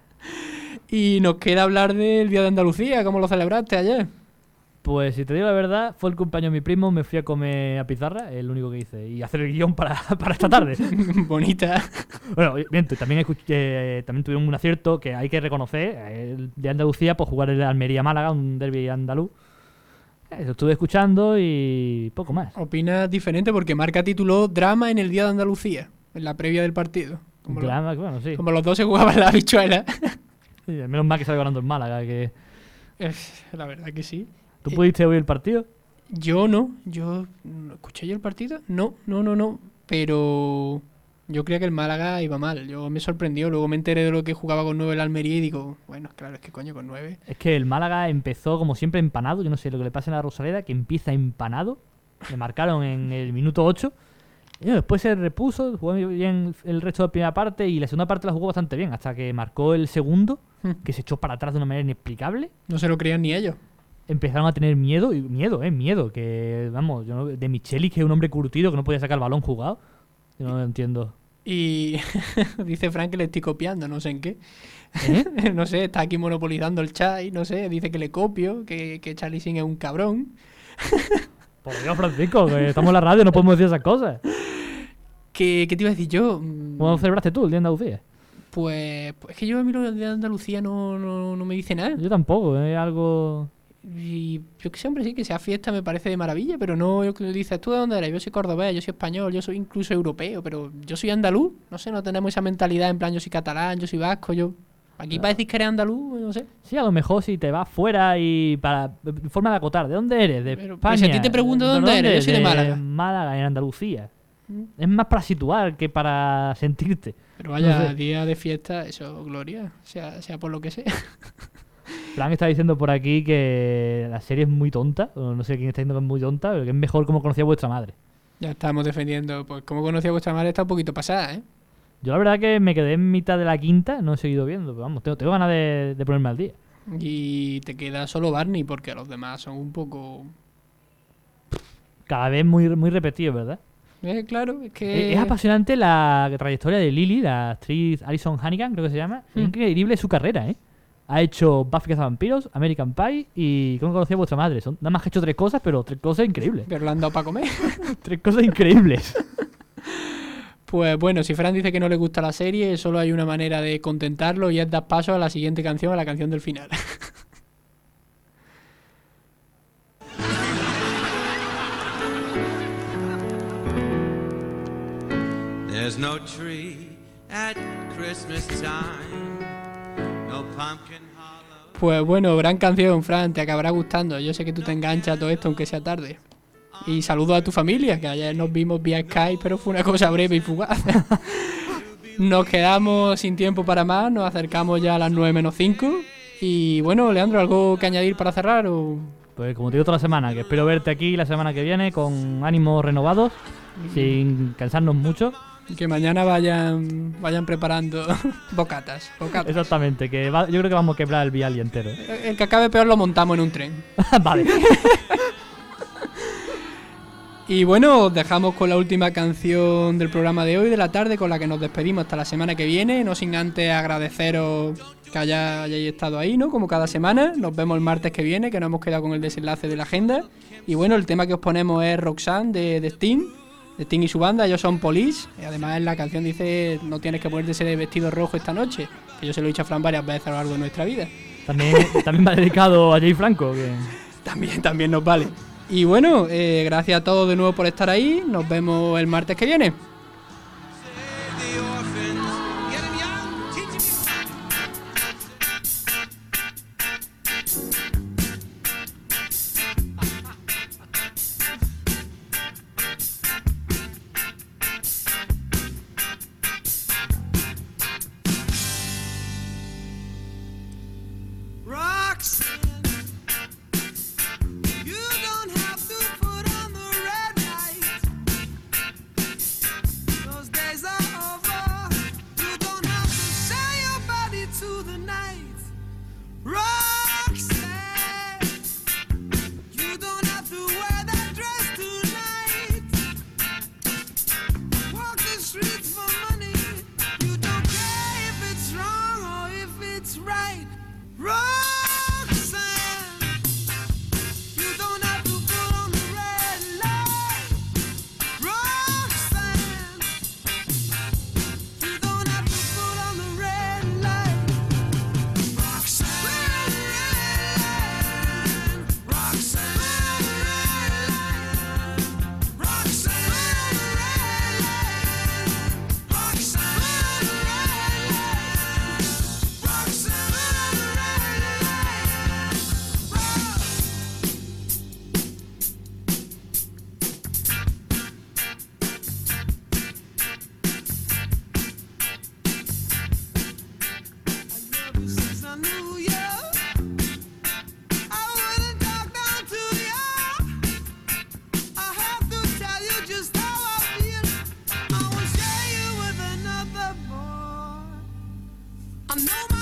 Y nos queda hablar del Día de Andalucía, ¿cómo lo celebraste ayer? Pues si te digo la verdad, fue el cumpleaños de mi primo, me fui a comer a pizarra, es lo único que hice, y hacer el guión para, para esta tarde. Bonita. Bueno, miento, también, escuché, eh, también tuvieron un acierto que hay que reconocer, eh, el de Andalucía, pues jugar el Almería-Málaga, un derbi andaluz. Eh, lo estuve escuchando y poco más. Opinas diferente porque Marca tituló Drama en el Día de Andalucía, en la previa del partido. Como, Drama, lo- bueno, sí. como los dos se jugaban la habichuela. Sí, menos mal que salió ganando el Málaga. Que... Es- la verdad que sí. ¿Tú Eh, pudiste oír el partido? Yo no, yo... ¿no ¿Escuché yo el partido? No, no, no, no. Pero yo creía que el Málaga iba mal. Yo me sorprendió. Luego me enteré de lo que jugaba con nueve el Almería y digo, bueno, claro, es que coño, con nueve. Es que el Málaga empezó como siempre empanado. Yo no sé lo que le pasa en la Rosaleda, que empieza empanado. Le marcaron en el minuto ocho Y bueno, después se repuso, jugó bien el resto de la primera parte y la segunda parte la jugó bastante bien, hasta que marcó el segundo, Hmm. que se echó para atrás de una manera inexplicable. No se lo creían ni ellos. Empezaron a tener miedo, y miedo, eh, miedo, que vamos, yo no- de Michelis, que es un hombre curtido que no podía sacar el balón jugado. Yo no lo entiendo. Y dice Frank que le estoy copiando, no sé en qué. ¿Eh? No sé, está aquí monopolizando el chat y no sé, dice que le copio, que, que Charlie Sin es un cabrón. Por Dios, Francisco, que estamos en la radio, no podemos decir esas cosas. ¿Qué, qué te iba a decir yo? Mm, ¿Cómo celebraste tú el Día de Andalucía? Pues, pues es que yo a mí lo de Andalucía no, no, no me dice nada. Yo tampoco, es algo... Y yo que sé, hombre, sí, que sea fiesta me parece de maravilla, pero no, yo que dices, ¿tú de dónde eres? Yo soy cordobés, yo soy español, yo soy incluso europeo, pero yo soy andaluz. No sé, no tenemos esa mentalidad en plan, yo soy catalán, yo soy vasco, yo... Aquí para decir que eres andaluz, no sé. Sí, a lo mejor si te vas fuera y para de forma de acotar, ¿de dónde eres? De Pero- España. pero si a ti te pregunto ¿De dónde eres, yo soy de Málaga. Málaga, en Andalucía. Mm. Es más para situar que para sentirte. Pero vaya, No sé. día de fiesta, eso, gloria, sea, sea por lo que sea. Fran está diciendo por aquí que la serie es muy tonta, o no sé quién está diciendo que es muy tonta, pero que es mejor como conocía vuestra madre. Ya estamos defendiendo, pues como conocía vuestra madre está un poquito pasada, ¿eh? Yo la verdad que me quedé en mitad de la quinta, no he seguido viendo, pero vamos, tengo, tengo ganas de, de ponerme al día. Y te queda solo Barney porque los demás son un poco... Cada vez muy, muy repetido, ¿verdad? Eh, claro, es que... Es, es apasionante la trayectoria de Lily, la actriz Alison Hannigan, creo que se llama. Es Mm. increíble su carrera, ¿eh? Ha hecho Buffy Cazavampiros, American Pie y ¿Cómo conocía a vuestra madre? Son, nada más que ha hecho tres cosas, pero tres cosas increíbles. Pero le han dado para comer. Tres cosas increíbles. Pues bueno, si Fran dice que no le gusta la serie, solo hay una manera de contentarlo y es dar paso a la siguiente canción, a la canción del final. There's no tree at Christmas time, no pumpkin hollow. Pues bueno, gran canción, Fran, te acabará gustando. Yo sé que tú te enganchas a todo esto, aunque sea tarde. Y saludo a tu familia, que ayer nos vimos vía Skype, pero fue una cosa breve y fugaz. Nos quedamos sin tiempo para más, nos acercamos ya a las nueve menos cinco. Y bueno, Leandro, ¿algo que añadir para cerrar? O... Pues como te digo toda la semana, que espero verte aquí la semana que viene con ánimos renovados, sin cansarnos mucho. Que mañana vayan vayan preparando bocatas, bocatas. Exactamente, que va- yo creo que vamos a quebrar el vial entero. El que acabe peor lo montamos en un tren. Vale. Y bueno, os dejamos con la última canción del programa de hoy, de la tarde, con la que nos despedimos hasta la semana que viene. No sin antes agradeceros que haya- hayáis estado ahí, ¿no? Como cada semana. Nos vemos el martes que viene, que nos hemos quedado con el desenlace de la agenda. Y bueno, el tema que os ponemos es Roxanne de, de Sting. De Sting y su banda, ellos son Police. Y además en la canción dice, no tienes que ponerte ese vestido rojo esta noche. Que yo se lo he dicho a Fran varias veces a lo largo de nuestra vida. También, también va dedicado a Jay Franco. Que... También, también nos vale. Y bueno, eh, gracias a todos de nuevo por estar ahí. Nos vemos el martes que viene. Roxanne, you don't have to put on the red light. I know my